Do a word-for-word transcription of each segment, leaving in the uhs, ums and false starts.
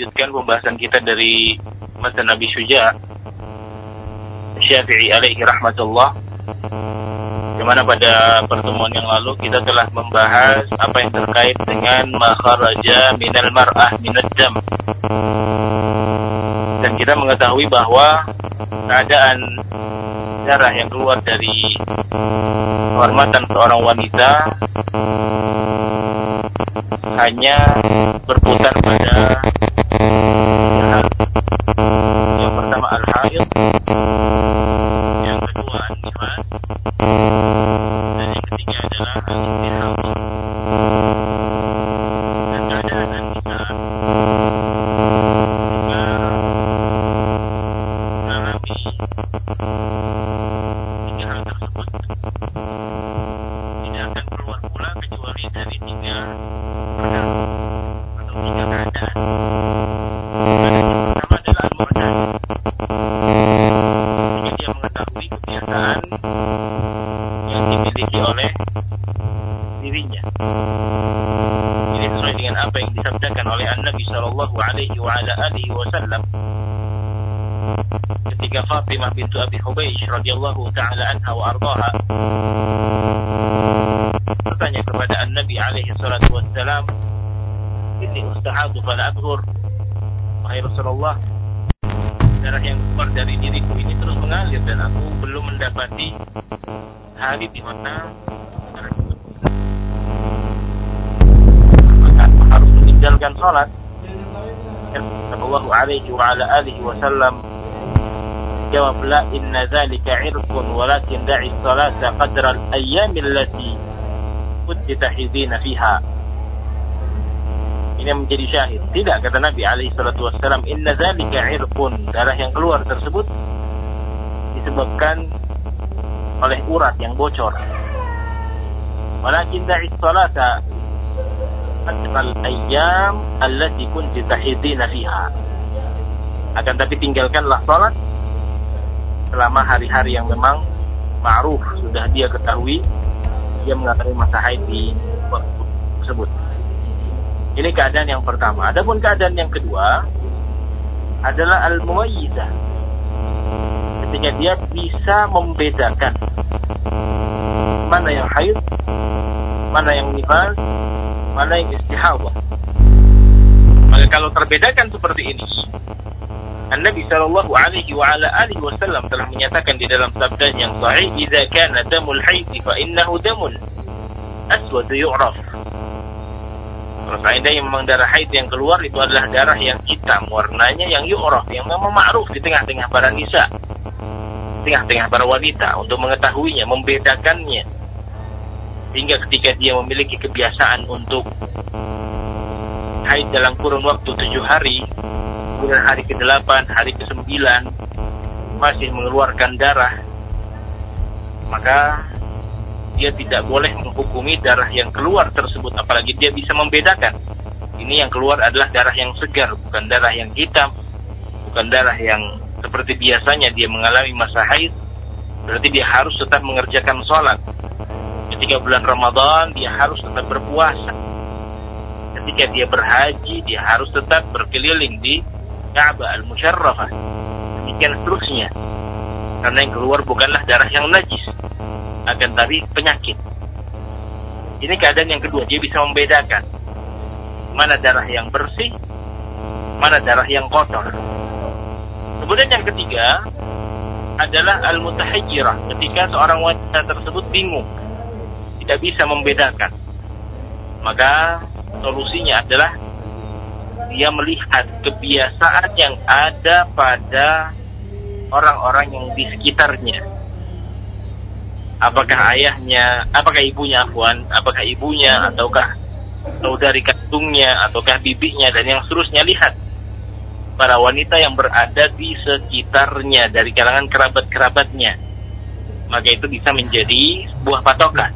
melanjutkan pembahasan kita dari Matan Abi Syuja' Syafi'i alaihi rahmatullah, di mana pada pertemuan yang lalu kita telah membahas apa yang terkait dengan ma kharaja minal mar'ah minad dam, dan kita mengetahui bahwa keadaan darah yang keluar dari kehormatan seorang wanita hanya berputar pada tiga hal. Yang pertama al-haid, yang kedua an-nifas, dan yang ketiga adalah al-istihad. Dan keadaan an-nisa mengalami tiga hal tersebut tidak akan keluar pula kecuali dari tiga perkara atau tiga keadaan. Yang pertama adalah al-murtad, ketika dia mengetahui kebiasaan yang dimiliki oleh dirinya. Ini sesuai dengan apa yang disabdakan oleh An-Nabi sallallahu alaihi wa ala alihi wasallam ketika Fatimah bintu Abi Hubaysh radhiyallahu taala anha wa ardhaha bertanya kepada An-Nabi alaihi salatu wassalam, "Inni ustahadu fala abghur." Wahai Rasulullah, darah yang keluar dari diriku ini terus mengalir dan aku belum mendapati hari di mana darah itu maka aku harus meninggalkan salat. Sallallahu alaihi wa ala alihi wasallam jawab, "La inna dzalika 'irqun walakin da'i salata qadra al-ayyam allati kunti tahidina fiha." Ini menjadi syahid. Tidak, kata Nabi alaihi salatu wassalam, "Inna dzalika 'irqun." Darah yang keluar tersebut disebabkan oleh urat yang bocor. Walakin da'i salata qadra al-ayyam allati kunti tahidina fiha. Akan tapi tinggalkanlah salat selama hari-hari yang memang ma'ruf, sudah dia ketahui dia mengalami masa haid di waktu tersebut. Ini keadaan yang pertama. Adapun keadaan yang kedua adalah al-muwayyizah, ketika dia bisa membedakan mana yang haid, mana yang nifas, mana yang istihadah. Maka kalau terbedakan seperti ini, An-Nabi sallallahu alaihi wa ala alihi wasallam telah menyatakan di dalam sabda yang sahih, "Idza kana damul haid fa innahu damun aswad yu'raf." Kalau seandainya memang darah haid yang keluar itu adalah darah yang hitam warnanya, yang yu'raf, yang memang ma'ruf di tengah-tengah para nisa, tengah-tengah para wanita untuk mengetahuinya, membedakannya. Sehingga ketika dia memiliki kebiasaan untuk haid dalam kurun waktu tujuh hari, kemudian hari ke delapan, hari ke sembilan masih mengeluarkan darah, maka dia tidak boleh menghukumi darah yang keluar tersebut, apalagi dia bisa membedakan. Ini yang keluar adalah darah yang segar, bukan darah yang hitam, bukan darah yang seperti biasanya dia mengalami masa haid. Berarti dia harus tetap mengerjakan sholat. Ketika bulan Ramadan, dia harus tetap berpuasa. Ketika dia berhaji, dia harus tetap berkeliling di Ka'bah al-Musyarrafah. Demikian seterusnya. Karena yang keluar bukanlah darah yang najis, akan tapi penyakit. Ini keadaan yang kedua, dia bisa membedakan mana darah yang bersih, mana darah yang kotor. Kemudian yang ketiga adalah al-mutahayyirah, ketika seorang wanita tersebut bingung, tidak bisa membedakan. Maka solusinya adalah dia melihat kebiasaan yang ada pada orang-orang yang di sekitarnya. Apakah ayahnya, apakah ibunya afwan, apakah ibunya, ataukah saudari kandungnya, ataukah bibinya, dan yang seterusnya. Lihat para wanita yang berada di sekitarnya dari kalangan kerabat-kerabatnya. Maka itu bisa menjadi sebuah patokan.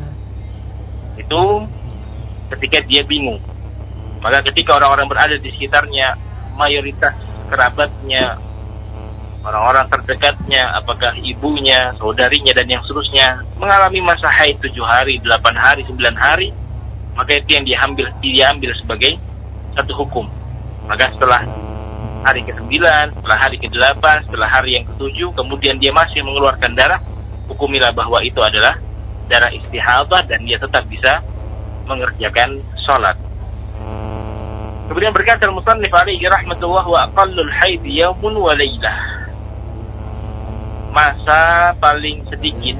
Itu ketika dia bingung. Maka ketika orang-orang berada di sekitarnya, mayoritas kerabatnya, orang-orang terdekatnya, apakah ibunya, saudarinya, dan yang seterusnya, mengalami masa haid tujuh hari, delapan hari, sembilan hari, maka itu yang diambil, diambil sebagai satu hukum. Maka setelah hari kesembilan, setelah hari kedelapan, setelah hari yang ketujuh, kemudian dia masih mengeluarkan darah, hukumilah bahwa itu adalah darah istihadah dan dia tetap bisa mengerjakan sholat. Kemudian berkata al-musannif alaihi rahmatullah, wa aqallul haid yaumun wa lailah. Masa paling sedikit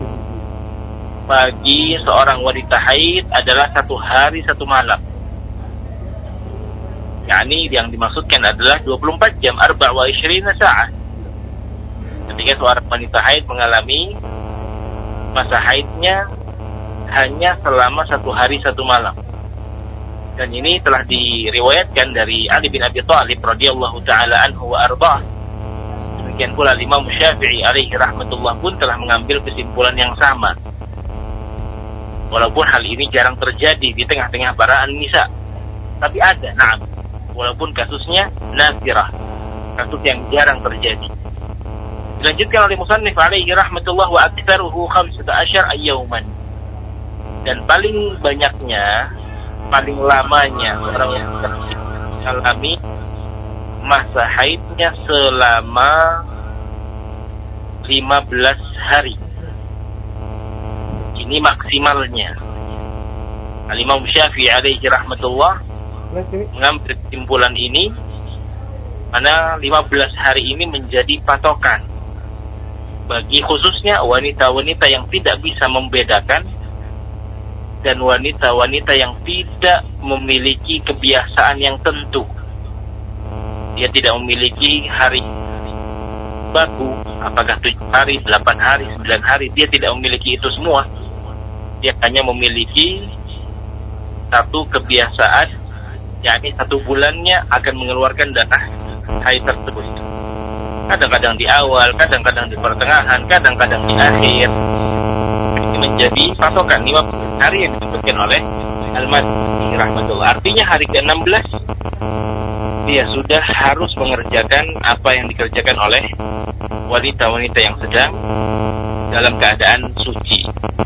bagi seorang wanita haid adalah satu hari satu malam. yakni yang dimaksudkan adalah dua puluh empat jam, arba' wa ishrina sa'ah. Ketika seorang wanita haid mengalami masa haidnya hanya selama satu hari satu malam. Dan ini telah diriwayatkan dari Ali bin Abi Thalib radhiyallahu taala anhu wa ardhah. Demikian pula Imam Syafi'i alaihi rahmatullah pun telah mengambil kesimpulan yang sama. Walaupun hal ini jarang terjadi di tengah-tengah para an-nisa, tapi ada, na'am. Walaupun kasusnya nadirah, kasus yang jarang terjadi. Dilanjutkan oleh musannif alaihi rahmatullah, wa aktsaruhu khamsata asyara yawman. Dan paling banyaknya, paling lamanya seorang yang mengalami masa haidnya selama lima belas hari. Ini maksimalnya. Al-Imam Syafi'i alaihi rahmatullah mengambil kesimpulan ini, mana lima belas hari ini menjadi patokan bagi khususnya wanita-wanita yang tidak bisa membedakan dan wanita-wanita yang tidak memiliki kebiasaan yang tentu. Dia tidak memiliki hari baku, apakah tujuh hari, delapan hari, sembilan hari, dia tidak memiliki itu semua. Dia hanya memiliki satu kebiasaan, yakni satu bulannya akan mengeluarkan darah haid tersebut. Kadang-kadang di awal, kadang-kadang di pertengahan, kadang-kadang di akhir. Ini menjadi patokan lima belas hari yang disebutkan oleh Al-Madini rahmatullah. Artinya hari ke enam belas dia sudah harus mengerjakan apa yang dikerjakan oleh wanita-wanita yang sedang dalam keadaan suci.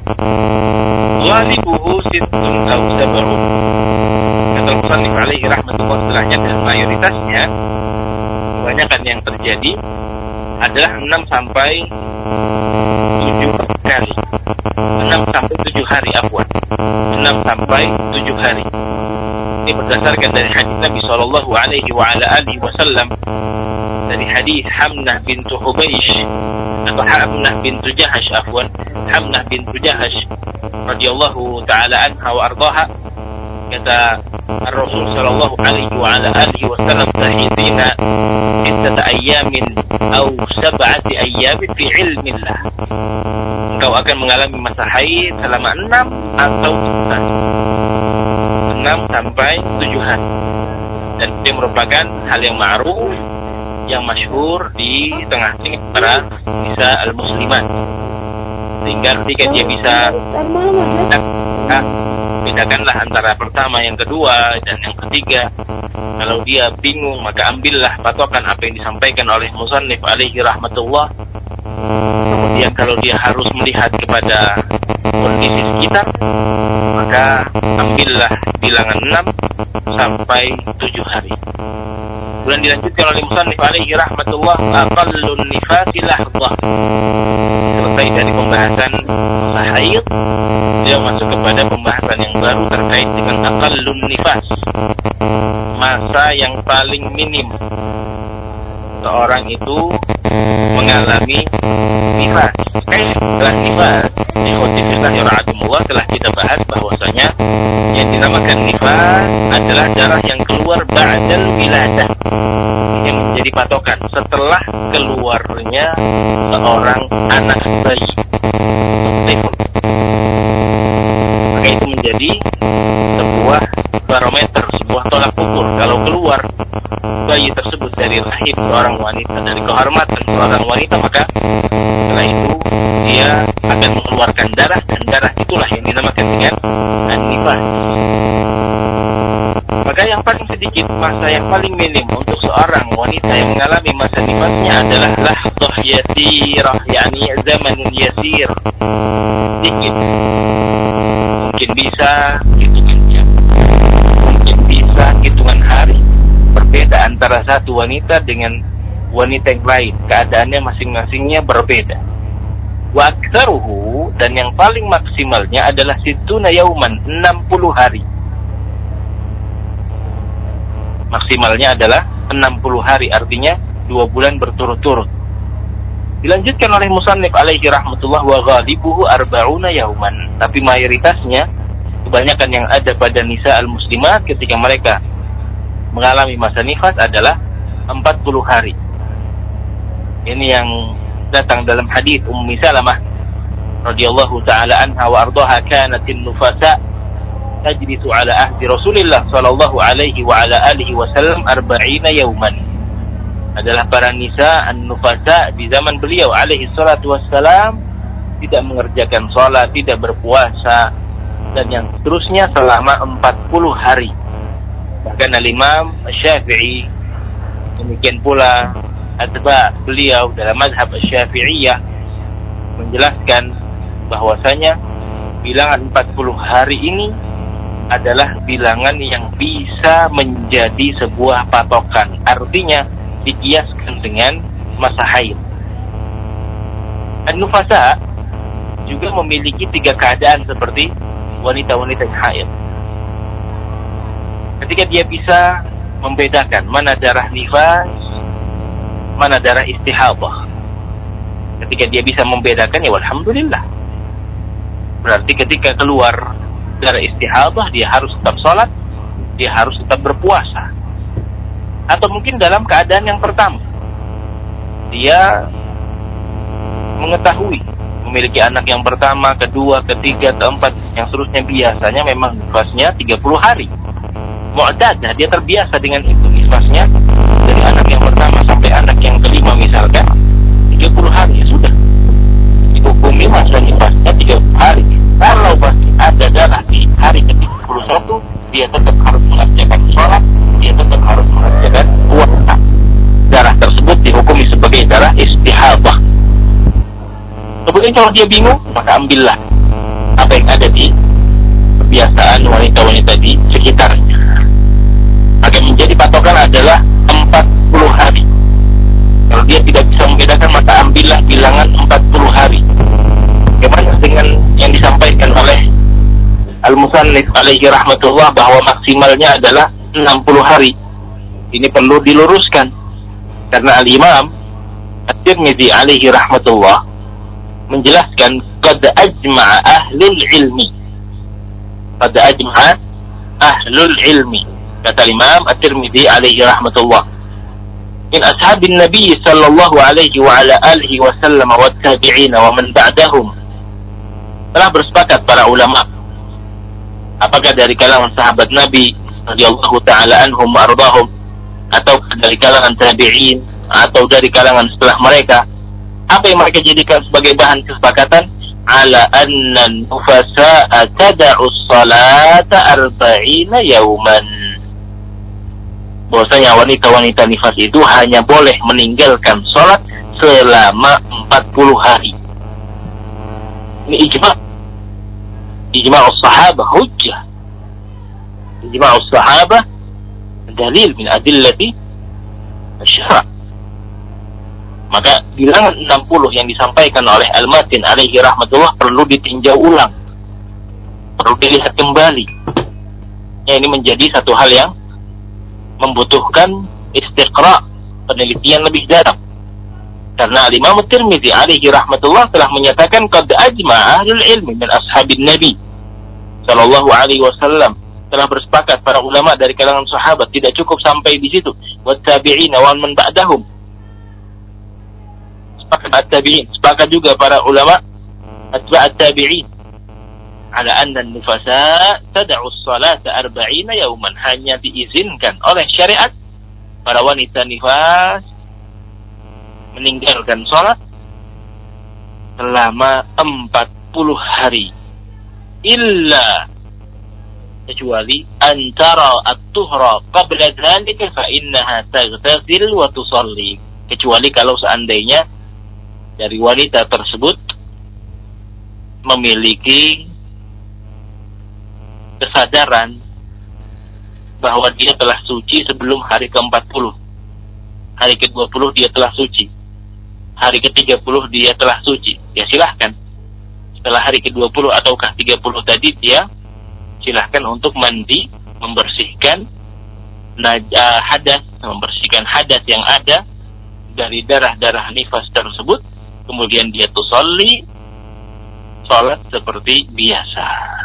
Walibuhu sittun aw sab'un. Kata musannif alaihi rahmatullah, setelahnya dan mayoritasnya kebanyakan yang terjadi adalah enam sampai tujuh kali. enam sampai tujuh hari afwan. enam sampai tujuh hari. Ini berdasarkan dari hadis Nabi sallallahu alaihi wa ala alihi wasallam, dari hadis Hamnah bintu Hubaysh atau Hamnah bintu Jahash afwan, Hamnah bintu Jahash radhiyallahu taala anha wa ardhaha. Kata Rasul sallallahu alaihi wa ala alihi wasallam, tahidina sittata ayyamin aw sab'ati ayyamin fi ilmillah. Engkau akan mengalami masa haid selama enam atau tujuh enam sampai tujuh hari. Dan itu merupakan hal yang ma'ruf, yang masyhur di tengah-tengah para nisa al-muslimat. Sehingga ketika dia bisa nah, bedakanlah antara pertama, yang kedua, dan yang ketiga. Kalau dia bingung, maka ambillah patokan apa yang disampaikan oleh musannif alaihi rahmatullah. Kemudian kalau dia harus melihat kepada kondisi sekitar, maka ambillah bilangan enam sampai tujuh hari. Kemudian dilanjutkan oleh musannif alaihi rahmatullah, aqallun nifasi lahdzah. Selesai dari pembahasan masa haid, dia masuk kepada pembahasan yang baru terkait dengan aqallun nifas, masa yang paling minim seorang itu mengalami nifas. Eh, setelah nifas, ikhwatifillah yara'akumullah, telah kita bahas bahwasanya yang dinamakan nifas adalah darah yang keluar ba'dal wiladah, yang menjadi patokan setelah keluarnya seorang anak bayi. Maka itu menjadi sebuah barometer, sebuah tolak ukur. Kalau keluar bayi tersebut dari rahim seorang wanita, dari kehormatan seorang wanita, maka setelah itu dia akan mengeluarkan darah, dan darah itulah yang dinamakan dengan an-nifas. Maka yang paling sedikit, masa yang paling minim untuk seorang wanita yang mengalami masa nifasnya adalah lahdzah yasirah, yakni zamanun yasir, sedikit. Mungkin bisa hitungan jam, mungkin bisa hitungan hari. antara satu wanita dengan wanita yang lain. Keadaannya masing-masingnya berbeda. Wa aktsaruhu, dan yang paling maksimalnya adalah situna yauman, enam puluh hari. Maksimalnya adalah enam puluh hari, artinya dua bulan berturut-turut. Dilanjutkan oleh musannif alaihi rahmatullah, wa ghalibuhu arba'una yauman. Tapi mayoritasnya, kebanyakan yang ada pada nisa al-muslimat ketika mereka mengalami masa nifas adalah empat puluh hari. Ini yang datang dalam hadis Ummi Salamah radhiyallahu taala anha wa ardhaha, kanatin nufasa tajlisu ala ahdi Rasulillah sallallahu alaihi wa ala alihi wasallam arba'ina yauman. Adalah para nisa an-nufasa di zaman beliau alaihi salatu wassalam tidak mengerjakan salat, tidak berpuasa, dan yang seterusnya selama empat puluh hari. Bahkan al-Imam Syafi'i, demikian pula atba beliau dalam mazhab Syafi'iyah, menjelaskan bahwasanya bilangan empat puluh hari ini adalah bilangan yang bisa menjadi sebuah patokan. Artinya dikiaskan dengan masa haid. An-nufasa juga memiliki tiga keadaan seperti wanita-wanita yang haid. Ketika dia bisa membedakan mana darah nifas, mana darah istihadah. Ketika dia bisa membedakan, ya alhamdulillah. Berarti ketika keluar darah istihadah, dia harus tetap sholat, dia harus tetap berpuasa. Atau mungkin dalam keadaan yang pertama, dia mengetahui memiliki anak yang pertama, kedua, ketiga, keempat, yang seterusnya, biasanya memang nifasnya tiga puluh hari. Mu'tadah, dia terbiasa dengan itu, nifasnya dari anak yang pertama sampai anak yang kelima misalkan tiga puluh hari, ya sudah dihukumi masa nifasnya tiga puluh hari. Kalau masih ada darah di hari ke tiga puluh satu, dia tetap harus mengerjakan sholat, dia tetap harus mengerjakan puasa. Darah tersebut dihukumi sebagai darah istihadah. Kemudian kalau dia bingung, maka ambillah apa yang ada di kebiasaan wanita-wanita di sekitarnya. Maka menjadi patokan adalah empat puluh hari. Kalau dia tidak bisa membedakan, maka ambillah bilangan empat puluh hari. Bagaimana dengan yang disampaikan oleh Al-Musannif alaihi rahmatullah bahwa maksimalnya adalah enam puluh hari. Ini perlu diluruskan karena Al-Imam At-Tirmidzi alaihi rahmatullah menjelaskan qad ajma'a ahlul ilmi. Qad ajma'a ahlul ilmi. Kata Imam At-Tirmidzi alaihi rahmatullah, min ashabin Nabi sallallahu alaihi wa ala alihi wasallam wa tabi'in wa man ba'dahum, telah bersepakat para ulama, apakah dari kalangan sahabat Nabi radhiyallahu taala anhum wa ardahum, atau dari kalangan tabi'in, atau dari kalangan setelah mereka, apa yang mereka jadikan sebagai bahan kesepakatan? Ala anna nufasa'a tada'u salata arba'ina yauman, bahwasanya wanita-wanita nifas itu hanya boleh meninggalkan sholat selama empat puluh hari. Ini ijma' ijma' as-sahabah hujjah. Ijma' as-sahabah dalil min adillati asy-syara'. Maka bilangan enam puluh yang disampaikan oleh Al-Matin alaihi rahmatullah perlu ditinjau ulang, perlu dilihat kembali. Ya, ini menjadi satu hal yang membutuhkan istiqra', penelitian lebih dalam. Karena Imam At-Tirmidzi alaihi rahmatullah telah menyatakan qad ajma'a ahlul ilmi min ashabin Nabi sallallahu alaihi wasallam, telah bersepakat para ulama dari kalangan sahabat, tidak cukup sampai di situ, wat tabi'in wa man ba'dahum, sepakat at-tabi'in, sepakat juga para ulama atba' at-tabi'in ala anna an-nufasa tad'u as-salata arba'ina yauman, hanya diizinkan oleh syariat para wanita nifas meninggalkan salat selama empat puluh hari, illa, kecuali antara at-tuhra qabla dzalika fa innaha taghtasil wa tusalli, kecuali kalau seandainya dari wanita tersebut memiliki kesadaran bahwa dia telah suci sebelum hari ke empat puluh. Hari ke dua puluh dia telah suci. Hari ke tiga puluh dia telah suci. Ya silahkan. Setelah hari ke dua puluh ataukah tiga puluh tadi, dia silahkan untuk mandi, membersihkan uh, hadas, membersihkan hadas yang ada dari darah-darah nifas tersebut. Kemudian dia tusolli, sholat seperti biasa.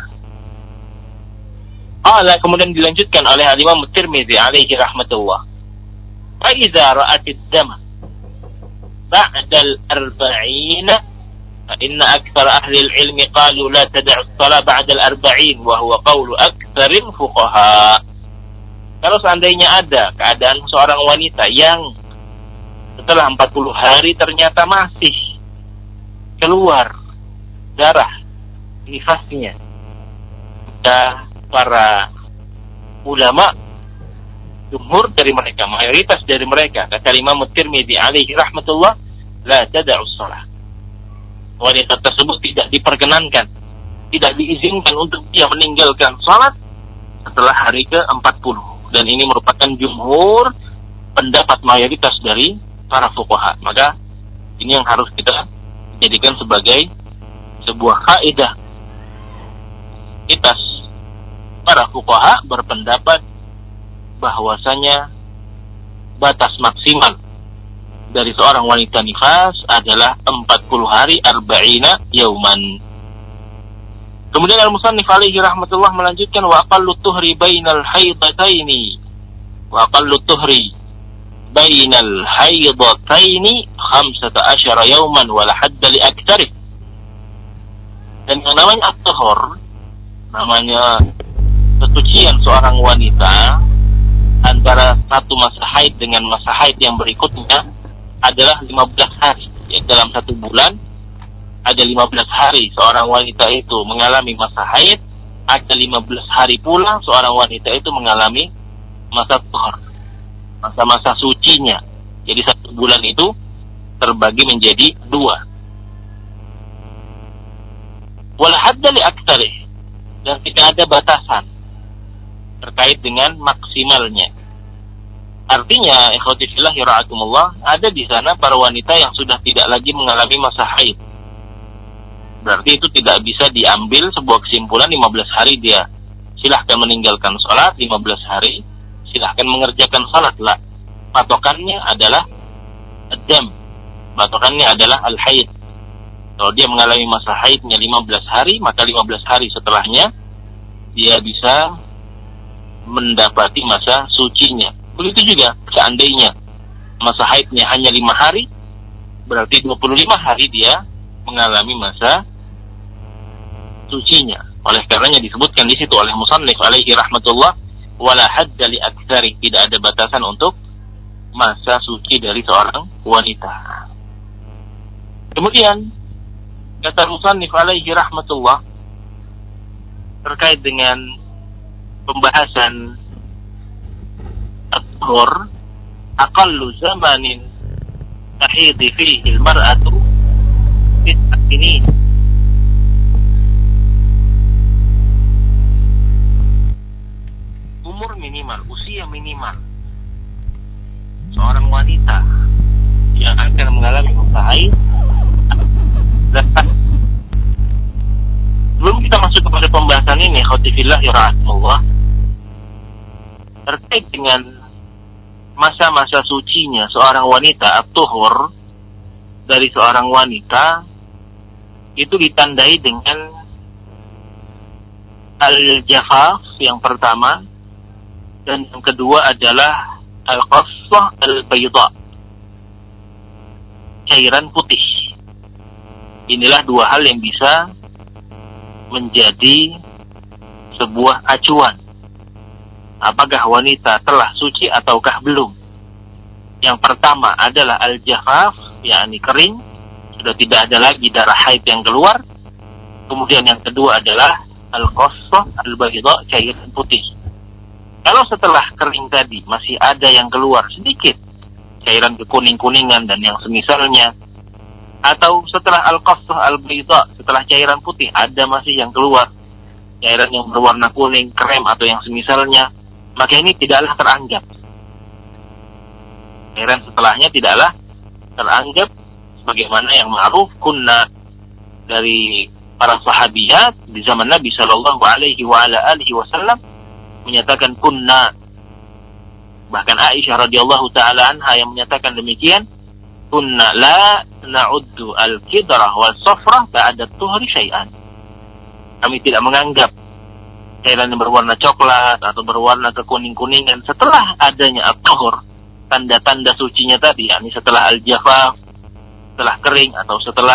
Allah kemudian dilanjutkan oleh Al-Imam Tirmidzi alaihi rahmatullah. Fa idza ra'atid dama ba'da al-arba'in fa inna aktsar ahli al-ilm qalu la tad'u as-salat ba'da al-arba'in wa huwa qawlu aktsaril fuqaha. Kalau seandainya ada keadaan seorang wanita yang setelah empat puluh hari ternyata masih keluar darah nifasnya, maka para ulama, jumhur dari mereka, mayoritas dari mereka, kata Imam Tirmidzi alaihi rahmatullah, la tad'u shalah. Wanita tersebut tidak diperkenankan, tidak diizinkan untuk dia meninggalkan salat setelah hari ke empat puluh. Dan ini merupakan jumhur pendapat mayoritas dari para fuqaha. Maka ini yang harus kita jadikan sebagai sebuah kaidah. Kita para fuqaha berpendapat bahwasanya batas maksimal dari seorang wanita nifas adalah empat puluh hari, arba'ina yauman. Kemudian Al-Musannif alaihi rahmatullah melanjutkan, wa aqallu tuhri bainal haidataini wa aqallu tuhri bainal haidataini khamsata asyara yauman wa la hadda li aktsarih. Dan yang namanya at-tuhur, namanya kesucian seorang wanita antara satu masa haid dengan masa haid yang berikutnya adalah lima belas hari. Ya, dalam satu bulan ada lima belas hari seorang wanita itu mengalami masa haid, ada lima belas hari pula seorang wanita itu mengalami masa tuhur, masa-masa sucinya. Jadi satu bulan itu terbagi menjadi dua. Wal hadda li aktsarih, dan tidak ada batasan terkait dengan maksimalnya. Artinya, ikhwati fillah yara'akumullah, ada di sana para wanita yang sudah tidak lagi mengalami masa haid. Berarti itu tidak bisa diambil sebuah kesimpulan lima belas hari dia silahkan meninggalkan sholat, lima belas hari silahkan mengerjakan sholat. Lah, patokannya adalah ad-dam, patokannya adalah al-haid. Kalau dia mengalami masa haidnya lima belas hari, maka lima belas hari setelahnya dia bisa mendapati masa sucinya. Begitu juga seandainya masa haidnya hanya lima hari, berarti dua puluh lima hari dia mengalami masa sucinya. Oleh karenanya disebutkan di situ oleh musannif alaihi rahmatullah, wala hadda li aktsari, tidak ada batasan untuk masa suci dari seorang wanita. Kemudian kata musannif alaihi rahmatullah terkait dengan pembahasan at-tuhur, aqallu zamanin tahidhi fihi al-mar'atu tis'at sinin. Umur minimal, usia minimal seorang wanita yang akan mengalami masa haid. Sebelum kita masuk kepada pembahasan ini, khotifillah yarahmatullah, terkait dengan masa-masa sucinya seorang wanita, at-tuhur dari seorang wanita itu ditandai dengan al-jafaf yang pertama, dan yang kedua adalah al-qassah al-bayda, cairan putih. Inilah dua hal yang bisa menjadi sebuah acuan apakah wanita telah suci ataukah belum. Yang pertama adalah al-jafaf, yakni kering, sudah tidak ada lagi darah haid yang keluar. Kemudian yang kedua adalah al-qassah al-bayda, cairan putih. Kalau setelah kering tadi masih ada yang keluar sedikit, cairan kekuning-kuningan dan yang semisalnya, atau setelah al-qassah al-bayda, setelah cairan putih ada masih yang keluar, cairan yang berwarna kuning, krem atau yang semisalnya, maka ini tidaklah teranggap Cairan setelahnya tidaklah teranggap sebagaimana yang ma'ruf kunna dari para sahabiat di zaman Nabi Shallallahu Alaihi wa ala alihi Wasallam menyatakan kunna. Bahkan Aisyah radhiyallahu taala anha yang menyatakan demikian, kunna la na'uddu al-kidrah wal safrah ba'da tuhri syai'an. Kami tidak menganggap cairan yang berwarna coklat atau berwarna kekuning-kuningan setelah adanya at-tuhur, tanda-tanda sucinya tadi, yakni setelah al-jafaf, setelah kering atau setelah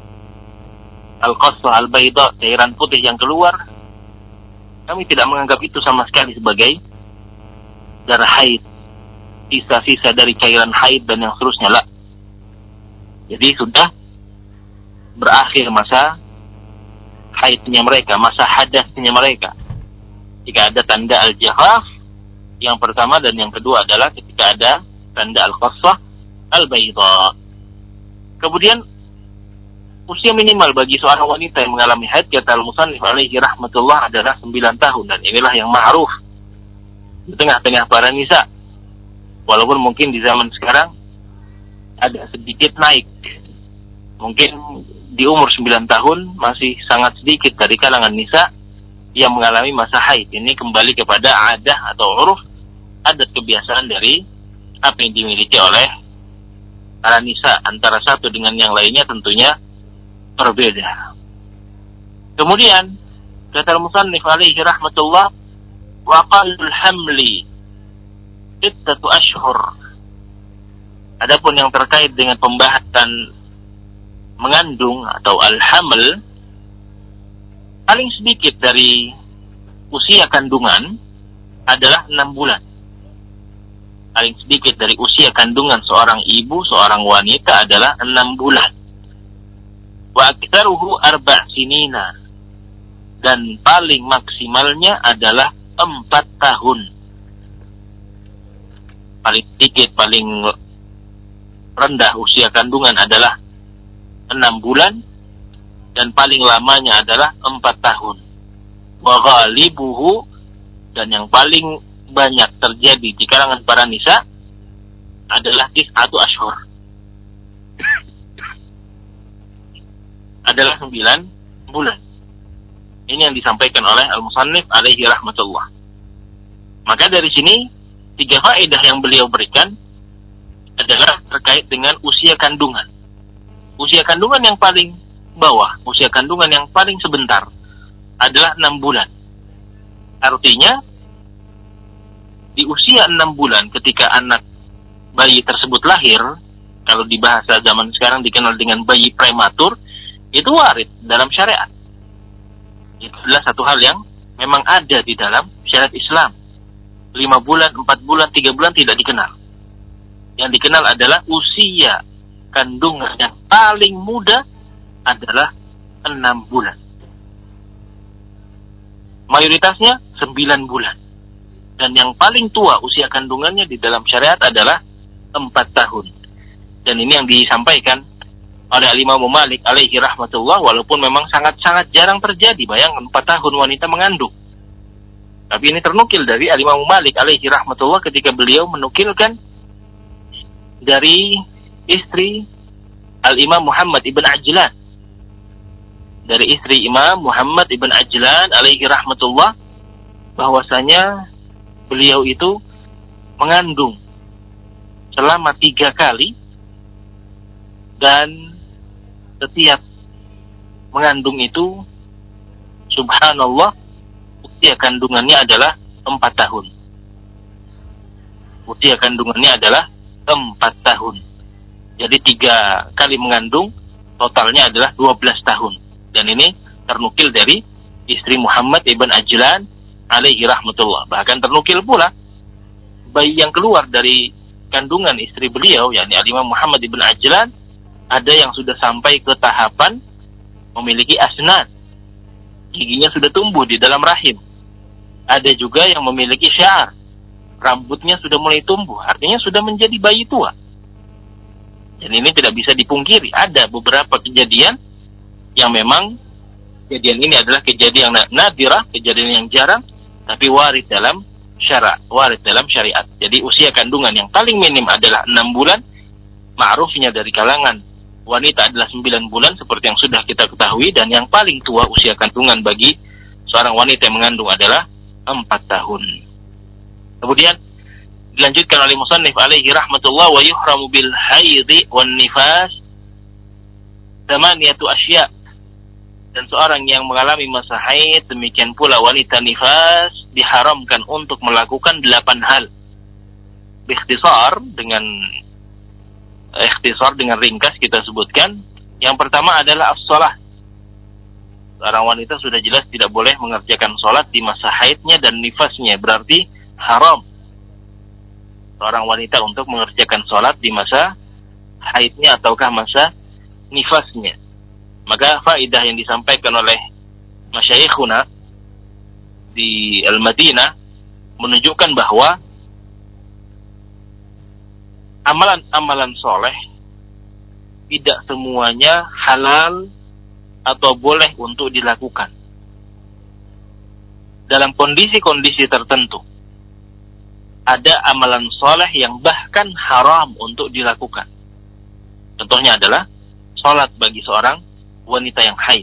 al-qassah al-bayda, cairan putih yang keluar. Kami tidak menganggap itu sama sekali sebagai darah haid, sisa-sisa dari cairan haid dan yang seterusnya. Lah. Jadi sudah berakhir masa haidnya mereka, masa hadasnya mereka. Jika ada tanda al-jafaf yang pertama, dan yang kedua adalah ketika ada tanda al-qassah al-bayda. Kemudian usia minimal bagi seorang wanita yang mengalami haid, kata al-musannif alaihi rahmatullah, adalah sembilan tahun, dan inilah yang ma'ruf di tengah-tengah para nisa. Walaupun mungkin di zaman sekarang ada sedikit naik. Mungkin di umur sembilan tahun masih sangat sedikit dari kalangan nisa yang mengalami masa haid. Ini kembali kepada adah atau uruf, adat kebiasaan dari apa yang dimiliki oleh para nisa. Antara satu dengan yang lainnya tentunya berbeda. Kemudian kata al-musannif alaihi rahmatullah, wa aqallul hamli sittatu ashhur. Adapun yang terkait dengan pembahasan mengandung atau al-haml, paling sedikit dari usia kandungan adalah enam bulan. Paling sedikit dari usia kandungan seorang ibu, seorang wanita adalah enam bulan. Wa aktsaruhu arba' sinina, dan paling maksimalnya adalah empat tahun. Paling sedikit, paling rendah usia kandungan adalah enam bulan, dan paling lamanya adalah empat tahun. Wa ghalibuhu, dan yang paling banyak terjadi di kalangan para nisa adalah tis'atu ashhur, adalah sembilan bulan. Ini yang disampaikan oleh al-musannif alaihi rahmatullah. Maka dari sini tiga faedah yang beliau berikan adalah terkait dengan usia kandungan. Usia kandungan yang paling bawah, usia kandungan yang paling sebentar adalah enam bulan. Artinya di usia enam bulan ketika anak bayi tersebut lahir, kalau di bahasa zaman sekarang dikenal dengan bayi prematur, itu warid dalam syariat. Itu adalah satu hal yang memang ada di dalam syariat Islam. Lima bulan, empat bulan, tiga bulan tidak dikenal. Yang dikenal adalah usia kandungan yang paling muda adalah enam bulan. Mayoritasnya sembilan bulan. Dan yang paling tua usia kandungannya di dalam syariat adalah empat tahun. Dan ini yang disampaikan oleh Imam Malik alaihi rahmatullah, walaupun memang sangat-sangat jarang terjadi. Bayangkan empat tahun wanita mengandung. Tapi ini ternukil dari Imam Malik alaihi rahmatullah ketika beliau menukilkan dari istri Al-Imam Muhammad ibn Ajlan. Dari istri Imam Muhammad ibn Ajlan alaihi rahmatullah, bahwasanya beliau itu mengandung selama tiga kali, dan setiap mengandung itu subhanallah usia kandungannya adalah empat tahun. Usia kandungannya adalah empat tahun. Jadi tiga kali mengandung, totalnya adalah dua belas tahun. Dan ini ternukil dari istri Muhammad ibn Ajlan alaihi rahmatullah. Bahkan ternukil pula bayi yang keluar dari kandungan istri beliau, yakni Al-Imam Muhammad ibn Ajlan, ada yang sudah sampai ke tahapan memiliki asnan, giginya sudah tumbuh di dalam rahim. Ada juga yang memiliki syar, rambutnya sudah mulai tumbuh, artinya sudah menjadi bayi tua. Dan ini tidak bisa dipungkiri, ada beberapa kejadian yang memang kejadian ini adalah kejadian nadirah, kejadian yang jarang, tapi warid dalam syara, warid dalam syariat. Jadi usia kandungan yang paling minim adalah enam bulan, ma'rufnya dari kalangan wanita adalah sembilan bulan seperti yang sudah kita ketahui, dan yang paling tua usia kandungan bagi seorang wanita yang mengandung adalah empat tahun. Kemudian dilanjutkan oleh musannif alaihi rahmatullah, wa yuhramu bil haidhi wan nifas thamaniyatu asya. Dan seorang yang mengalami masa haid, demikian pula wanita nifas, diharamkan untuk melakukan delapan hal. Biikhtisar, dengan ikhtisar dengan ringkas kita sebutkan. Yang pertama adalah as-shalah. Seorang wanita sudah jelas tidak boleh mengerjakan sholat di masa haidnya dan nifasnya, berarti haram seorang wanita untuk mengerjakan sholat di masa haidnya ataukah masa nifasnya. Maka faidah yang disampaikan oleh masyayikhuna di Al-Madinah menunjukkan bahwa amalan-amalan soleh tidak semuanya halal atau boleh untuk dilakukan. Dalam kondisi-kondisi tertentu ada amalan soleh yang bahkan haram untuk dilakukan. Contohnya adalah sholat bagi seorang wanita yang haid,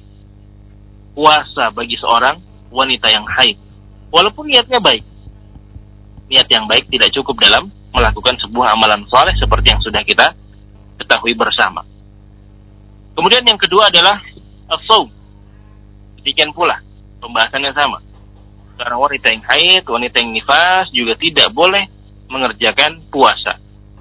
puasa bagi seorang wanita yang haid, walaupun niatnya baik. Niat yang baik tidak cukup dalam melakukan sebuah amalan soleh seperti yang sudah kita ketahui bersama. Kemudian yang kedua adalah as-shaum. Demikian pula pembahasannya sama. Seorang wanita yang haid, wanita yang nifas juga tidak boleh mengerjakan puasa.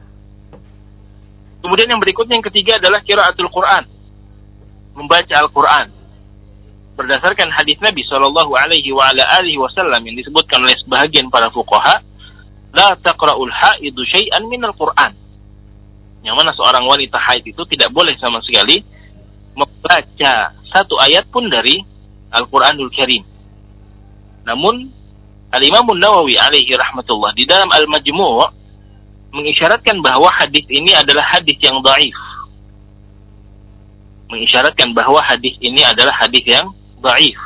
Kemudian yang berikutnya, yang ketiga adalah qiraatul Quran, membaca Al-Quran. Berdasarkan hadis Nabi Shallallahu Alaihi wa ala alihi Wasallam yang disebutkan oleh sebahagian para fuqaha, la taqra'ul haidu syai'an minal Quran. Yang mana seorang wanita haid itu tidak boleh sama sekali membaca satu ayat pun dari Al-Quranul Karim. Namun Al-Imam Nawawi alaihi rahmatullah di dalam Al-Majmu' mengisyaratkan bahwa hadis ini adalah hadis yang dhaif. Mengisyaratkan bahwa hadis ini adalah hadis yang dhaif.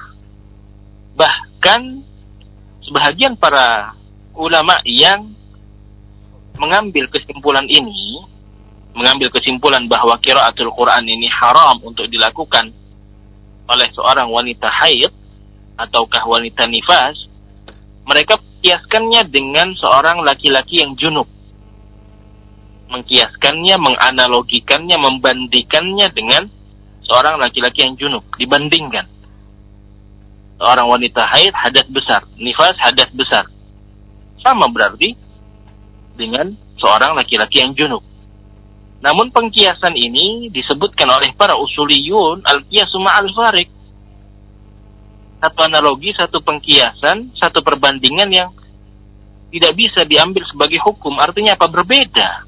Bahkan sebahagian para ulama yang mengambil kesimpulan ini, mengambil kesimpulan bahwa qiraatul Quran ini haram untuk dilakukan oleh seorang wanita haid ataukah wanita nifas, mereka kiaskannya dengan seorang laki-laki yang junub. Mengkiaskannya, menganalogikannya, membandingkannya dengan seorang laki-laki yang junub, dibandingkan seorang wanita haid hadas besar, nifas hadas besar, sama berarti dengan seorang laki-laki yang junub. Namun pengkiasan ini disebutkan oleh para usuliyun al-qiyasu ma'al farik, satu analogi, satu pengkiasan, satu perbandingan yang tidak bisa diambil sebagai hukum. Artinya apa? Berbeda.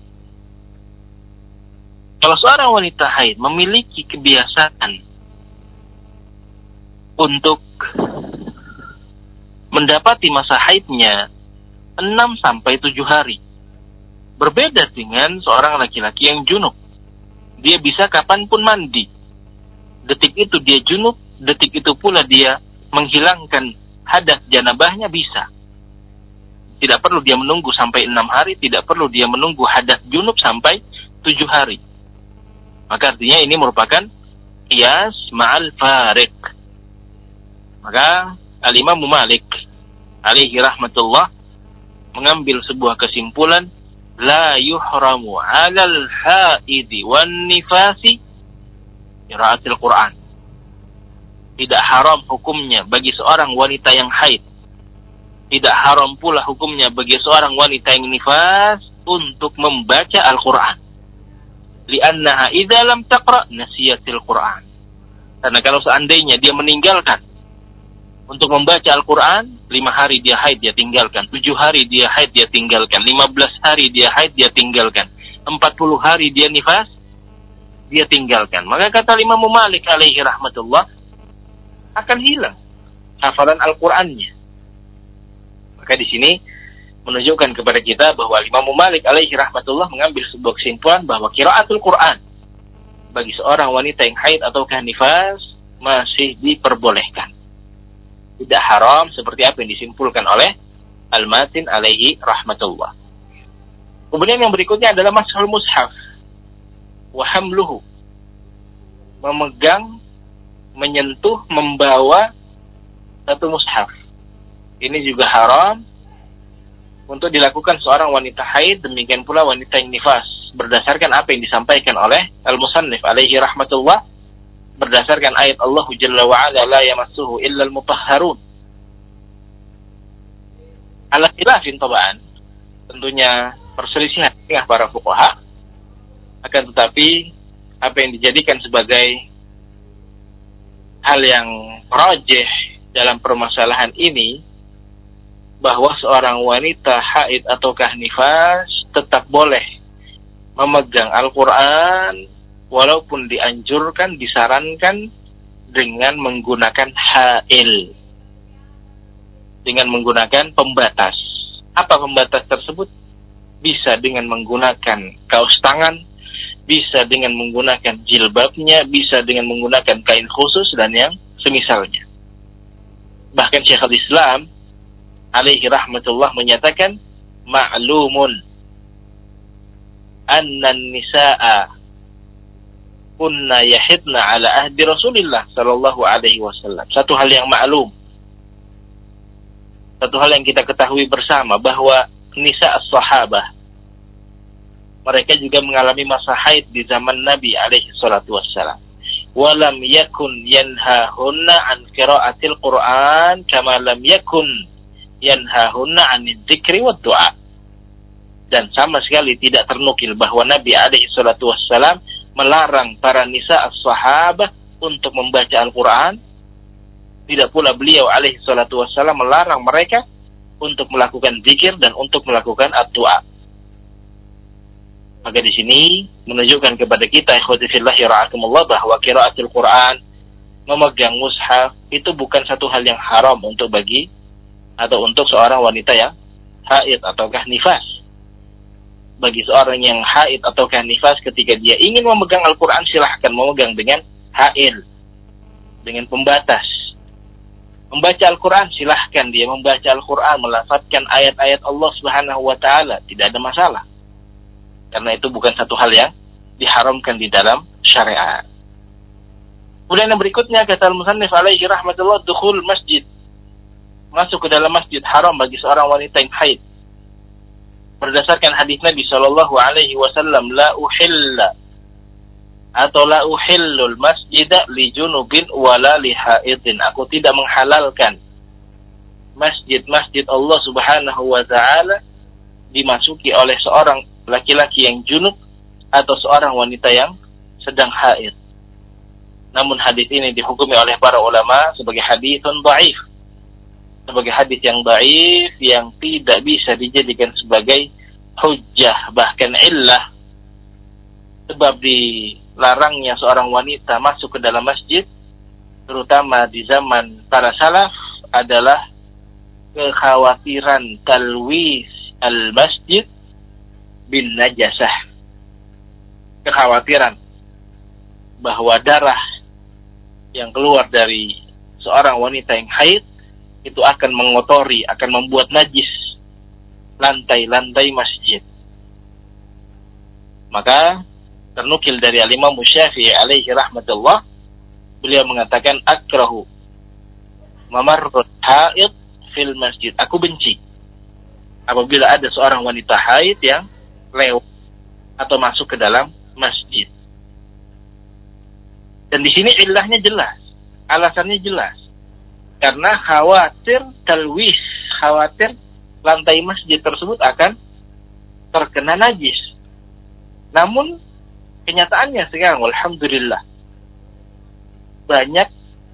Kalau seorang wanita haid memiliki kebiasaan untuk mendapati masa haidnya enam sampai tujuh hari, berbeda dengan seorang laki-laki yang junub. Dia bisa kapanpun mandi. Detik itu dia junub, detik itu pula dia menghilangkan hadas janabahnya bisa. Tidak perlu dia menunggu sampai enam hari, tidak perlu dia menunggu hadas junub sampai tujuh hari. Maka artinya ini merupakan qiyas ma'al farik. Maka Al-Imam Malik alaihi rahmatullah mengambil sebuah kesimpulan, la yuhramu 'alal haidi wan nifasi qiraatul Quran. Tidak haram hukumnya bagi seorang wanita yang haid, tidak haram pula hukumnya bagi seorang wanita yang nifas untuk membaca Al-Quran. Li'annaha idza lam taqra nasiyatil Quran. Karena kalau seandainya dia meninggalkan untuk membaca Al-Quran, lima hari dia haid dia tinggalkan, tujuh hari dia haid dia tinggalkan, lima belas hari dia haid dia tinggalkan, empat puluh hari dia nifas dia tinggalkan, maka kata Imam Malik alaihi rahmatullah akan hilang hafalan Al-Qur'annya. Maka di sini menunjukkan kepada kita bahwa Imam Malik alaihi rahmatullah mengambil sebuah kesimpulan bahwa qiraatul Quran bagi seorang wanita yang haid atau nifas masih diperbolehkan. Tidak haram seperti apa yang disimpulkan oleh Al-Matin alaihi rahmatullah. Kemudian yang berikutnya adalah mashul mushaf wa hamluhu, memegang, menyentuh, membawa satu mushaf. Ini juga haram untuk dilakukan seorang wanita haid, demikian pula wanita yang nifas, berdasarkan apa yang disampaikan oleh al-musannif alaihi rahmatullah, berdasarkan ayat Allah Jalla wa ala la yamassuhu illa al-mutahharun. Ala khilafin tabaan, tentunya perselisihan dengan para fuqaha, akan tetapi apa yang dijadikan sebagai hal yang rajih dalam permasalahan ini, bahwa seorang wanita haid ataukah nifas tetap boleh memegang Al-Quran, walaupun dianjurkan, disarankan dengan menggunakan hail, dengan menggunakan pembatas. Apa pembatas tersebut? Bisa dengan menggunakan kaos tangan, bisa dengan menggunakan jilbabnya, bisa dengan menggunakan kain khusus dan yang semisalnya. Bahkan Syekhul Islam alaihi rahmatullah menyatakan, ma'lumun anna nisaa kunna yahidna ala ahdi Rasulillah sallallahu alaihi wasallam. Satu hal yang maklum, satu hal yang kita ketahui bersama, bahwa nisa as-sahabah, mereka juga mengalami masa haid di zaman Nabi alaihi salatu wassalam. Walam yakun yanhahunna an qiraatil Qur'an kama lam yakun yanhahunna anid dzikri wad du'a. Dan sama sekali tidak ternukil bahwa Nabi alaihi salatu wassalam melarang para nisa as-sahabah untuk membaca Al-Qur'an. Tidak pula beliau alaihi salatu wassalam melarang mereka untuk melakukan zikir dan untuk melakukan ad-du'a. Maka di sini menunjukkan kepada kita, ikhwati fillah ra'akumullah, bahwa qiraatul Qur'an, memegang mushaf, itu bukan satu hal yang haram untuk bagi atau untuk seorang wanita yang haid ataukah nifas. Bagi seorang yang haid ataukah nifas, ketika dia ingin memegang Al-Quran, silahkan memegang dengan hail, dengan pembatas. Membaca Al-Quran, silahkan dia membaca Al-Quran, melafadzkan ayat-ayat Allah Subhanahu wa ta'ala, tidak ada masalah. Karena itu bukan satu hal yang diharamkan di dalam syariat. Kemudian yang berikutnya, kata al-musannif alaihi rahmatullah, dukhul masjid, masuk ke dalam masjid haram bagi seorang wanita yang haid. Berdasarkan hadis Nabi sallallahu alaihi wasallam, la uhilla atau la uhillul masjida li junubin wala li haidin. Aku tidak menghalalkan masjid-masjid Allah Subhanahu wa taala dimasuki oleh seorang laki-laki yang junub atau seorang wanita yang sedang haid. Namun hadis ini dihukumi oleh para ulama sebagai haditsun dhaif, sebagai hadis yang dhaif yang tidak bisa dijadikan sebagai hujjah, bahkan illah. Sebab dilarangnya seorang wanita masuk ke dalam masjid, terutama di zaman para salaf, adalah kekhawatiran talwis al-masjid bin najasah. Kekhawatiran bahwa darah yang keluar dari seorang wanita yang haid itu akan mengotori, akan membuat najis lantai-lantai masjid. Maka ternukil dari al-Imam Syafi'i alaihi rahmatullah, beliau mengatakan, akrahu mamarrut haid fil masjid. Aku benci apabila ada seorang wanita haid yang lewat atau masuk ke dalam masjid. Dan di sini ilahnya jelas, alasannya jelas. Karena khawatir talwis, khawatir lantai masjid tersebut akan terkena najis. Namun kenyataannya sekarang, alhamdulillah, banyak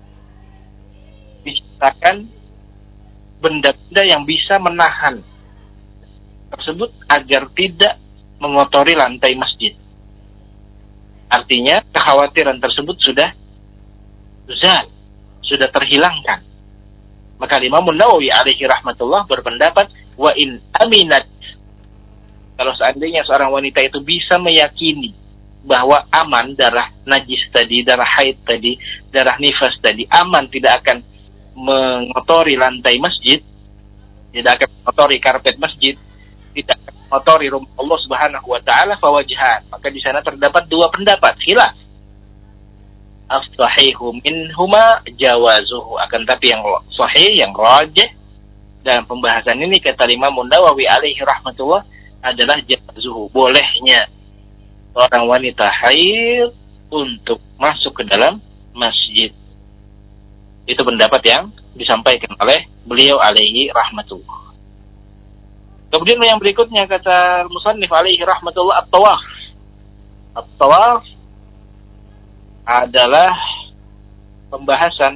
diciptakan benda-benda yang bisa menahan tersebut agar tidak mengotori lantai masjid. Artinya kekhawatiran tersebut sudah zal, sudah terhilangkan. Maka Imam Nawawi alaihi rahmatullah berpendapat, wa in aminat, kalau seandainya seorang wanita itu bisa meyakini bahwa aman darah najis tadi, darah haid tadi, darah nifas tadi, aman tidak akan mengotori lantai masjid, tidak akan mengotori karpet masjid, tidak akan mengotori rumah Allah Subhanahu wa taala, fawajhan. Maka di sana terdapat dua pendapat, khilaf. As-sahihu minhuma jawazuhu, akan tapi yang sahih, yang rajih dalam pembahasan ini kata Imam Nawawi alaihi rahmatullah adalah jawazuhu, bolehnya seorang wanita haid untuk masuk ke dalam masjid. Itu pendapat yang disampaikan oleh beliau alaihi rahmatullah. Kemudian yang berikutnya kata musannif alaihi rahmatullah, at-tawaf. At-tawaf adalah pembahasan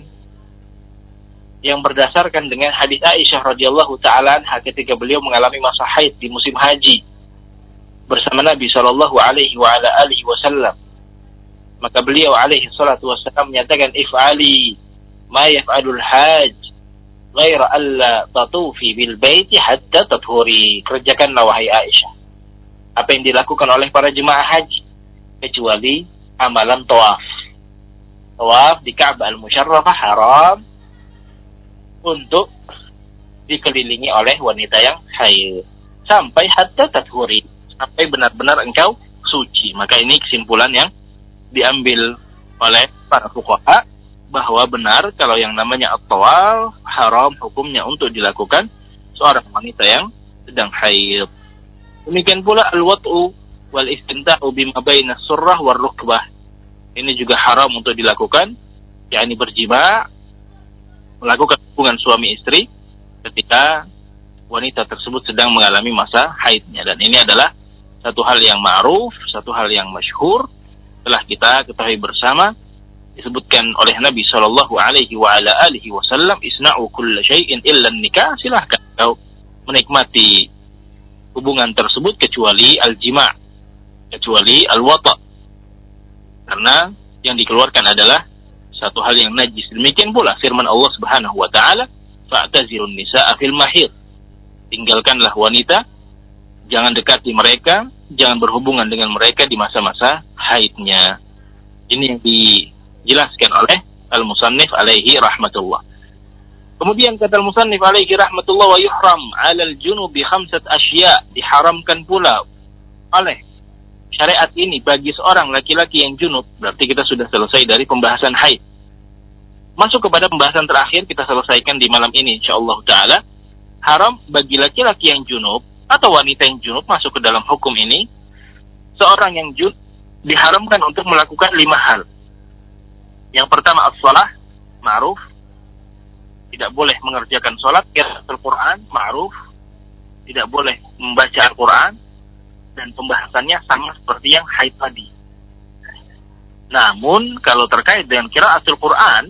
yang berdasarkan dengan hadis Aisyah radhiyallahu taala anha ketika beliau mengalami masa haid di musim haji bersama Nabi sallallahu alaihi wa ala alihi wasallam. Maka beliau alaihi salatu wasallam menyatakan, if'ali ma yaf'alul hajj ghaira alla tatufi bil baiti hatta tathuri. Kerjakanlah wahai Aisyah apa yang dilakukan oleh para jemaah haji kecuali amalan tawaf. Tawaf di Ka'bah al-Musyarrafah haram untuk dikelilingi oleh wanita yang haid sampai hatta tathuri, sampai benar-benar engkau suci. Maka ini kesimpulan yang diambil oleh para fuqaha bahwa benar kalau yang namanya at-tawaf haram hukumnya untuk dilakukan seorang wanita yang sedang haid. Demikian pula al-wat'u wal istimta'u bima baina surrah war rukbah. Ini juga haram untuk dilakukan, yakni berjima, melakukan hubungan suami istri ketika wanita tersebut sedang mengalami masa haidnya. Dan ini adalah satu hal yang ma'ruf, satu hal yang masyhur, telah kita ketahui bersama, disebutkan oleh Nabi sallallahu alaihi wa ala alihi wasallam, isna'u kulla syai'in illa nikah, silahkan kau menikmati hubungan tersebut kecuali al-jima', kecuali al-wata', karena yang dikeluarkan adalah satu hal yang najis. Demikian pula firman Allah Subhanahu wa taala, fa'tazirun nisaa fil mahid. Tinggalkanlah wanita, jangan dekati mereka, jangan berhubungan dengan mereka di masa-masa haidnya. Ini yang dijelaskan oleh al-musannif alaihi rahmatullah. Kemudian kata al-musannif alaihi rahmatullah, wa yuhram 'alal junubi khamsat asya, diharamkan pula oleh syariat ini bagi seorang laki-laki yang junub. Berarti kita sudah selesai dari pembahasan haid. Masuk kepada pembahasan terakhir, kita selesaikan di malam ini insyaallah ta'ala. Haram bagi laki-laki yang junub atau wanita yang junub masuk ke dalam hukum ini. Seorang yang junub diharamkan untuk melakukan lima hal. Yang pertama as-shalah, ma'ruf. Tidak boleh mengerjakan salat, qiraatul Quran, ma'ruf. Tidak boleh membaca Al-Quran. Dan pembahasannya sama seperti yang haid tadi. Namun kalau terkait dengan qiraatul Quran,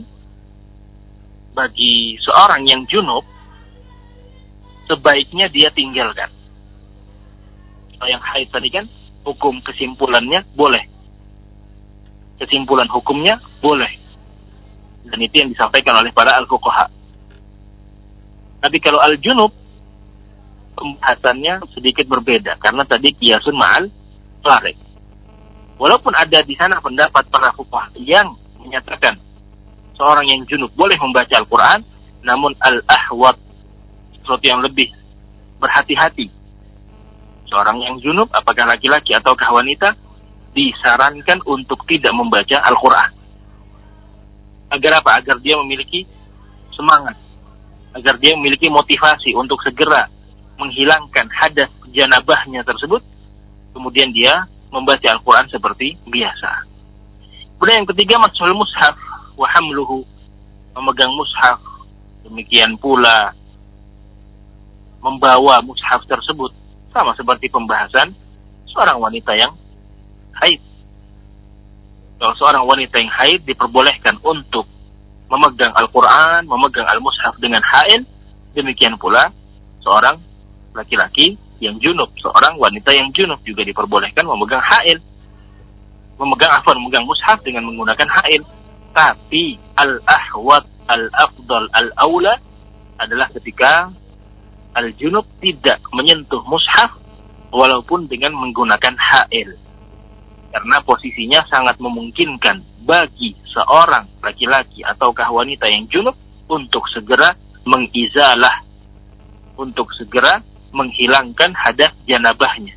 bagi seorang yang junub sebaiknya dia tinggalkan. Kalau yang haid tadi kan hukum kesimpulannya boleh, kesimpulan hukumnya boleh, dan itu yang disampaikan oleh para al-fuqaha. Tapi kalau al-junub pembahasannya sedikit berbeda karena tadi qiyasun ma'al farid. Walaupun ada di sana pendapat para fuqaha yang menyatakan seorang yang junub boleh membaca Al-Quran, namun al-ahwat, sesuatu yang lebih berhati-hati. Seorang yang junub, apakah laki-laki ataukah wanita, disarankan untuk tidak membaca Al-Quran. Agar apa? Agar dia memiliki semangat, agar dia memiliki motivasi untuk segera menghilangkan hadas janabahnya tersebut, kemudian dia membaca Al-Quran seperti biasa. Kemudian yang ketiga, mashul mushaf wa hamluhu, memegang mushaf, demikian pula membawa mushaf tersebut, sama seperti pembahasan seorang wanita yang haid. Kalau seorang wanita yang haid diperbolehkan untuk memegang Al-Quran, memegang Al-Mushaf dengan haid, demikian pula seorang laki-laki yang junub, seorang wanita yang junub juga diperbolehkan memegang haid, memegang apa? Memegang mushaf dengan menggunakan haid. Tapi al-ahwat, al-afdal, al-aula adalah ketika al-junub tidak menyentuh mushaf walaupun dengan menggunakan haid, karena posisinya sangat memungkinkan bagi seorang laki-laki ataukah wanita yang junub untuk segera mengizalah untuk segera menghilangkan hadas janabahnya.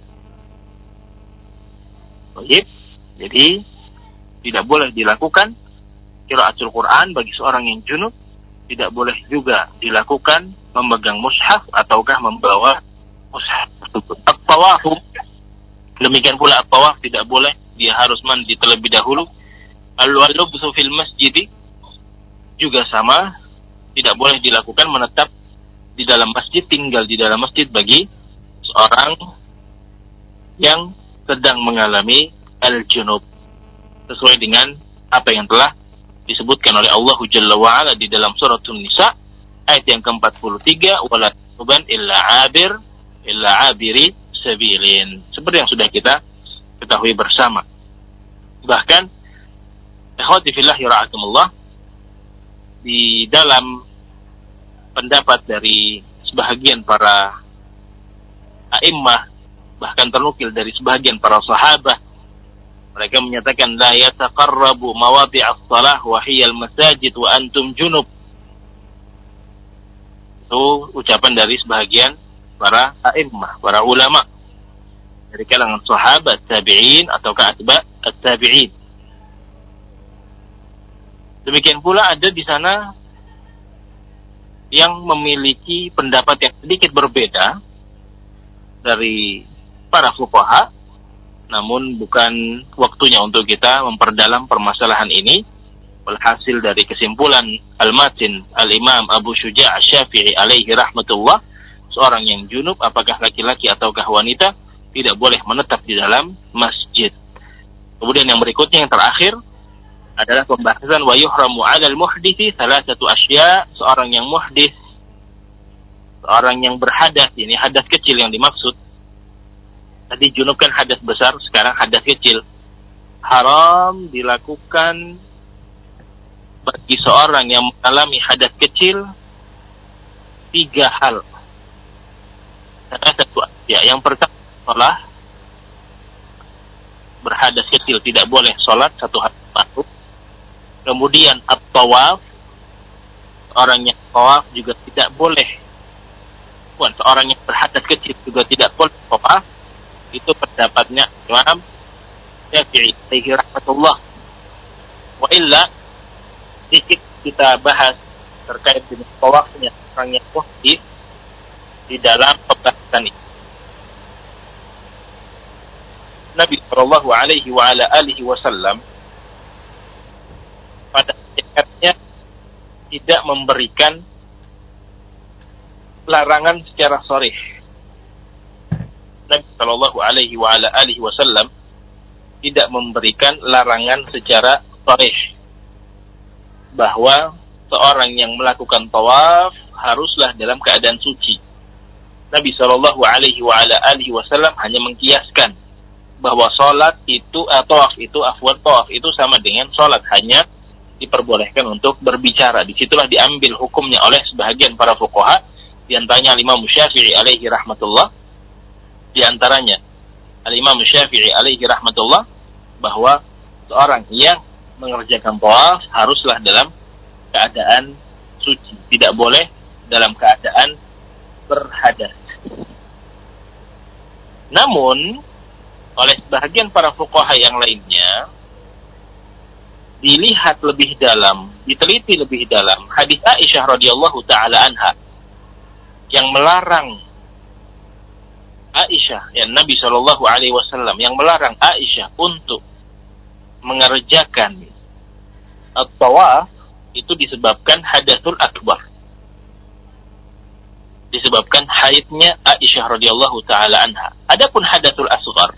Baik, jadi tidak boleh dilakukan qiraatul Quran bagi seorang yang junub, tidak boleh juga dilakukan memegang mushaf ataukah membawa mushaf tersebut. At-tawaf, demikian pula at-tawaf tidak boleh, dia harus mandi terlebih dahulu. Al-lubsu fil masjid juga sama, tidak boleh dilakukan menetap di dalam masjid, tinggal di dalam masjid bagi seorang yang sedang mengalami al-junub, sesuai dengan apa yang telah disebutkan oleh Allah Jalla wa'ala di dalam surah An-Nisa ayat yang ke empat puluh tiga, wala tuban illa abir illa abiri sabilin, seperti yang sudah kita ketahui bersama. Bahkan ikhwati fillah ra'akumullah, di dalam pendapat dari sebahagian para a'immah, bahkan ternukil dari sebahagian para sahabat, mereka menyatakan la yataqarrabu mawadi'as shalah wa hiyal masajid wa antum junub. Itu ucapan dari sebahagian para a'immah, para ulama dari kalangan sahabat, tabi'in ataukah atba' at-tabi'in. Demikian pula ada di sana yang memiliki pendapat yang sedikit berbeda dari para fuqaha, namun bukan waktunya untuk kita memperdalam permasalahan ini. Walhasil dari kesimpulan Al-Matin Al-Imam Abu Syuja' Asy-Syafi'i alaihi rahmatullah, seorang yang junub, apakah laki-laki ataukah wanita, tidak boleh menetap di dalam masjid. Kemudian yang berikutnya, yang terakhir, adalah pembahasan wa yuhramu 'alal muhditsi salasatu asya', seorang yang muhdits, seorang yang berhadas, ini hadas kecil yang dimaksud. Tadi junub kan hadas besar, sekarang hadas kecil. Haram dilakukan bagi seorang yang mengalami hadas kecil tiga hal. Salasatu asya', yang pertama salat, berhadas kecil tidak boleh salat satu hari satu. Kemudian at-tawaf, orang yang tawaf juga tidak boleh. Bukan, seorang yang berhadas kecil juga tidak boleh tawaf. Itu pendapatnya Imam Syafi'i alaihi rahmatullah. Wa illa, sedikit kita bahas terkait dengan tawafnya orang yang muhdits di dalam pembahasan ini. Nabi sallallahu alaihi wa ala alihi wasallam pada hakikatnya tidak memberikan larangan secara sharih. Nabi sallallahu alaihi wa ala alihi wasallam tidak memberikan larangan secara sharih bahwa seorang yang melakukan tawaf haruslah dalam keadaan suci. Nabi sallallahu alaihi wa ala alihi wasallam hanya mengkiaskan bahwa salat itu atau tawaf itu afwan tawaf itu sama dengan salat, hanya diperbolehkan untuk berbicara. Disitulah diambil hukumnya oleh sebahagian para fuqaha, di antaranya Al-Imam Syafi'i alaihi rahmatullah, di antaranya Al-Imam Syafi'i alaihi rahmatullah, bahwa seorang yang mengerjakan tawaf haruslah dalam keadaan suci, tidak boleh dalam keadaan berhadas. Namun oleh sebahagian para fuqaha yang lainnya, dilihat lebih dalam, diteliti lebih dalam hadis Aisyah radhiyallahu taala anha yang melarang Aisyah, ya Nabi sallallahu alaihi wasallam yang melarang Aisyah untuk mengerjakan at-tawaf, itu disebabkan hadatsul akbar, disebabkan haidnya Aisyah radhiyallahu taala anha. Adapun hadatsul asghar,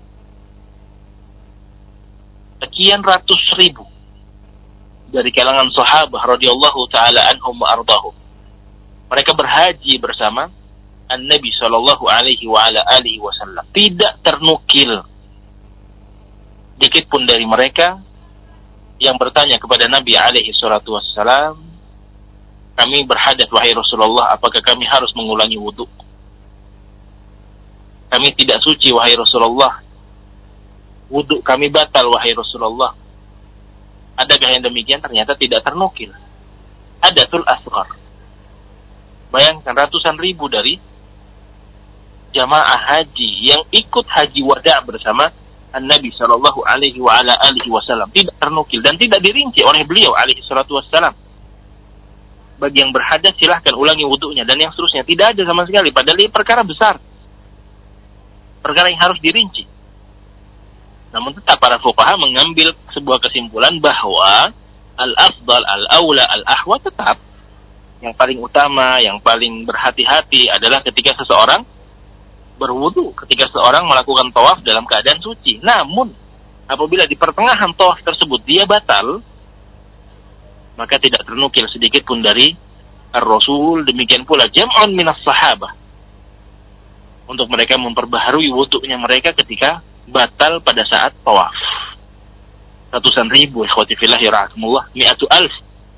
sekian ratus ribu dari kalangan sahabat radhiyallahu taala anhum wa ardahum, mereka berhaji bersama An-Nabi sallallahu alaihi wa ala alihi wasallam. Tidak ternukil dikit pun dari mereka yang bertanya kepada Nabi alaihi salatu wassalam, kami berhadas wahai Rasulullah, apakah kami harus mengulangi wudu? Kami tidak suci wahai Rasulullah, wudu kami batal wahai Rasulullah. Adakah yang demikian? Ternyata tidak ternukil. Hadatul asghar. Bayangkan ratusan ribu dari jamaah haji yang ikut haji wada bersama Nabi Shallallahu Alaihi wa ala alihi Wasallam, tidak ternukil dan tidak dirinci oleh beliau Alaihi Salatu Wasallam. Bagi yang berhadas silahkan ulangi wudunya dan yang seterusnya, tidak ada sama sekali. Padahal ini perkara besar, perkara yang harus dirinci. Namun tetap para fuqaha mengambil sebuah kesimpulan bahwa al-afdal, al-aula, al-ahwa tetap yang paling utama, yang paling berhati-hati adalah ketika seseorang berwudu, ketika seseorang melakukan tawaf dalam keadaan suci. Namun apabila di pertengahan tawaf tersebut dia batal, maka tidak ternukil sedikit pun dari Ar-Rasul. Demikian pula jam'un minas sahabah, untuk mereka memperbaharui wudunya mereka ketika batal pada saat tawaf. Ratusan ribu ikhwati fillah ya rahmatullah, mi'atu alf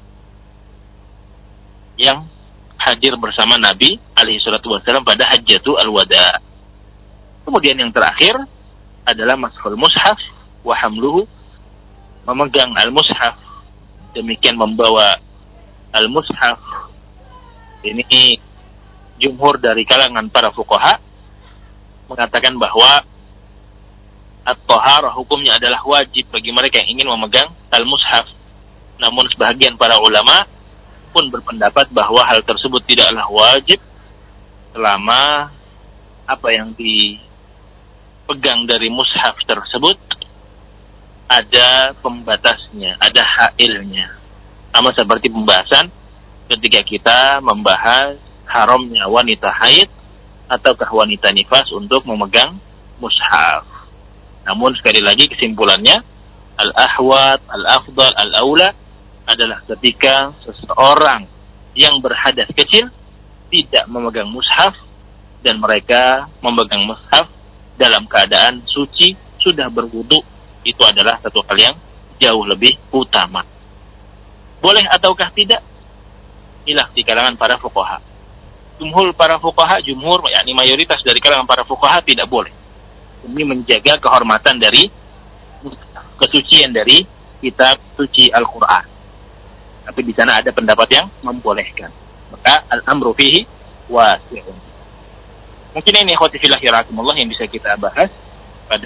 yang hadir bersama Nabi alaihi salatu wasallam pada hajjatul al-wada. Kemudian yang terakhir adalah mashul mushaf wa hamluhu, memegang al-mushaf, demikian membawa al-mushaf. Ini jumhur dari kalangan para fuqaha mengatakan bahwa at-taharah hukumnya adalah wajib bagi mereka yang ingin memegang al-mushaf. Namun sebahagian para ulama pun berpendapat bahwa hal tersebut tidaklah wajib selama apa yang dipegang dari mushaf tersebut ada pembatasnya, ada hailnya. Sama seperti pembahasan ketika kita membahas haramnya wanita haid ataukah wanita nifas untuk memegang mushaf. Namun sekali lagi kesimpulannya, al-ahwat, al-afdal, al-aula adalah ketika seseorang yang berhadas kecil tidak memegang mushaf dan mereka memegang mushaf dalam keadaan suci, sudah berwudu, itu adalah satu hal yang jauh lebih utama. Boleh ataukah tidak? Inilah di kalangan para fuqaha. Jumhur para fuqaha, jumhur yakni mayoritas dari kalangan para fuqaha tidak boleh, demi menjaga kehormatan dari kesucian dari kitab suci Al-Quran. Tapi di sana ada pendapat yang membolehkan. Maka al-amru fihi wasi'un. Mungkin ini ikhwati fillah rahimakumullah yang bisa kita bahas pada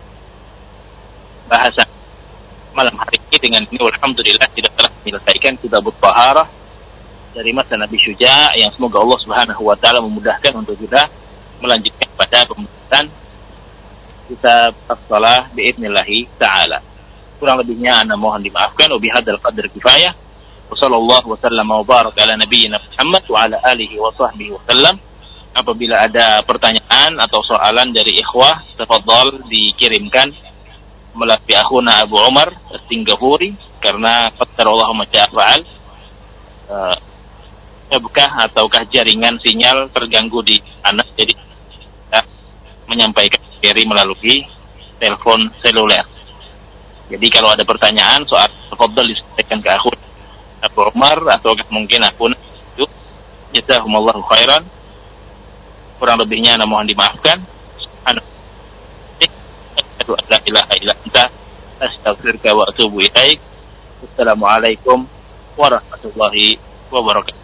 bahasa malam hari ini. Dengan ini alhamdulillah kita telah menyelesaikan kitabut taharah dari masa Nabi Syuja', yang semoga Allah Subhanahu wa taala memudahkan untuk kita melanjutkan pada pembahasan kitab as-shalah biidznillah taala. Kurang lebihnya ana mohon dimaafkan. Wa bihadzal qadr kifayah. Wa sallallahu wasallam wa baraka ala nabiyyina Muhammad wa ala alihi wa sahbihi wasallam. Apabila ada pertanyaan atau soalan dari ikhwah, tafadhal dikirimkan melalui akhuna Abu Umar As-Singgapuri, karena qadarullah ma syaa fa'al. Apakah ataukah jaringan sinyal terganggu di sana, jadi kita menyampaikan dari melalui telepon seluler. Jadi kalau ada pertanyaan soal, tafadhal disampaikan ke akhun Abu Umar atau mungkin akun itu. Jazakumullahu khairan. Kurang lebihnya ana mohon dimaafkan. La ilaha illa anta astaghfiruka wa atubu ilaik. Assalamualaikum warahmatullahi wabarakatuh.